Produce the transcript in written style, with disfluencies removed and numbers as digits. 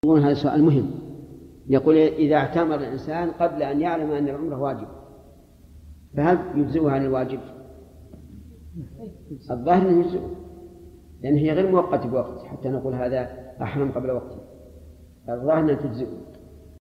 يقول هذا سؤال مهم. يقول إذا اعتمر الإنسان قبل أن يعلم أن العمرة واجب فهل يجزئه عن الواجب؟ الظاهر أنه يجزئه، لأن هي غير مؤقتة بوقت حتى نقول هذا أحرم قبل وقته. الظاهر أنه تجزئه.